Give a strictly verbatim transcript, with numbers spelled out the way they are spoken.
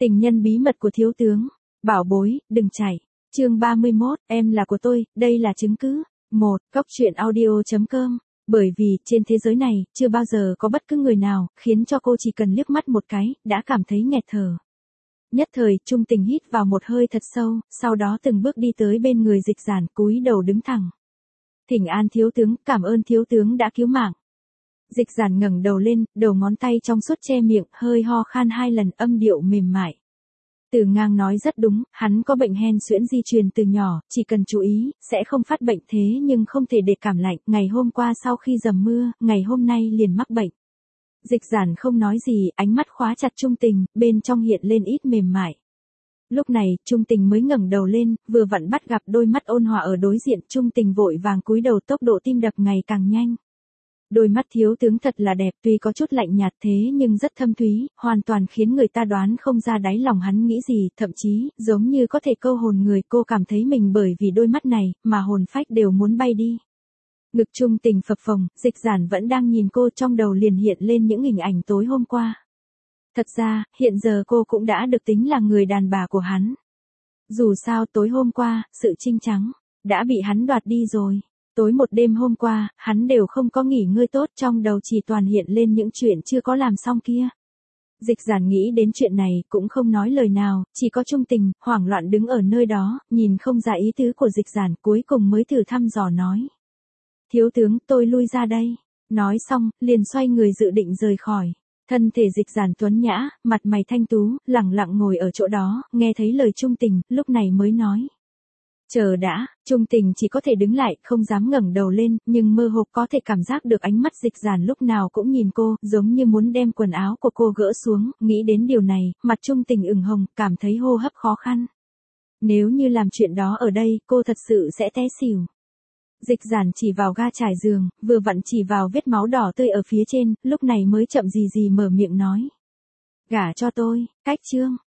Tình nhân bí mật của thiếu tướng. Bảo bối, đừng chạy. Chương ba mươi mốt, em là của tôi, đây là chứng cứ. một. Cốc truyện audio chấm com. Bởi vì, trên thế giới này, chưa bao giờ có bất cứ người nào, khiến cho cô chỉ cần liếc mắt một cái, đã cảm thấy nghẹt thở. Nhất thời, Trung Tình hít vào một hơi thật sâu, sau đó từng bước đi tới bên người Dịch Giản, cúi đầu đứng thẳng. Thỉnh an thiếu tướng, cảm ơn thiếu tướng đã cứu mạng. Dịch Giản ngẩng đầu lên, đầu ngón tay trong suốt che miệng, hơi ho khan hai lần, âm điệu mềm mại. Từ Ngang nói rất đúng, hắn có bệnh hen suyễn di truyền từ nhỏ, chỉ cần chú ý, sẽ không phát bệnh thế nhưng không thể để cảm lạnh. Ngày hôm qua sau khi dầm mưa, ngày hôm nay liền mắc bệnh. Dịch Giản không nói gì, ánh mắt khóa chặt Trung Tình, bên trong hiện lên ít mềm mại. Lúc này, Trung Tình mới ngẩng đầu lên, vừa vặn bắt gặp đôi mắt ôn hòa ở đối diện, Trung Tình vội vàng cúi đầu, tốc độ tim đập ngày càng nhanh. Đôi mắt thiếu tướng thật là đẹp, tuy có chút lạnh nhạt thế nhưng rất thâm thúy, hoàn toàn khiến người ta đoán không ra đáy lòng hắn nghĩ gì, thậm chí, giống như có thể câu hồn người. Cô cảm thấy mình bởi vì đôi mắt này, mà hồn phách đều muốn bay đi. Ngực Trung Tình phập phồng, Dịch Giản vẫn đang nhìn cô, trong đầu liền hiện lên những hình ảnh tối hôm qua. Thật ra, hiện giờ cô cũng đã được tính là người đàn bà của hắn. Dù sao tối hôm qua, sự trinh trắng, đã bị hắn đoạt đi rồi. Tối một đêm hôm qua, hắn đều không có nghỉ ngơi tốt, trong đầu chỉ toàn hiện lên những chuyện chưa có làm xong kia. Dịch Giản nghĩ đến chuyện này, cũng không nói lời nào, chỉ có Trung Tình, hoảng loạn đứng ở nơi đó, nhìn không ra ý tứ của Dịch Giản, cuối cùng mới thử thăm dò nói. Thiếu tướng, tôi lui ra đây. Nói xong, liền xoay người dự định rời khỏi. Thân thể Dịch Giản tuấn nhã, mặt mày thanh tú, lẳng lặng ngồi ở chỗ đó, nghe thấy lời Trung Tình, lúc này mới nói. Chờ đã, Trung Tình chỉ có thể đứng lại, không dám ngẩng đầu lên, nhưng mơ hồ có thể cảm giác được ánh mắt Dịch Giản lúc nào cũng nhìn cô, giống như muốn đem quần áo của cô gỡ xuống. Nghĩ đến điều này, mặt Trung Tình ửng hồng, cảm thấy hô hấp khó khăn. Nếu như làm chuyện đó ở đây, cô thật sự sẽ té xỉu. Dịch Giản chỉ vào ga trải giường, vừa vặn chỉ vào vết máu đỏ tươi ở phía trên, lúc này mới chậm gì gì mở miệng nói. Gả cho tôi, cách chương.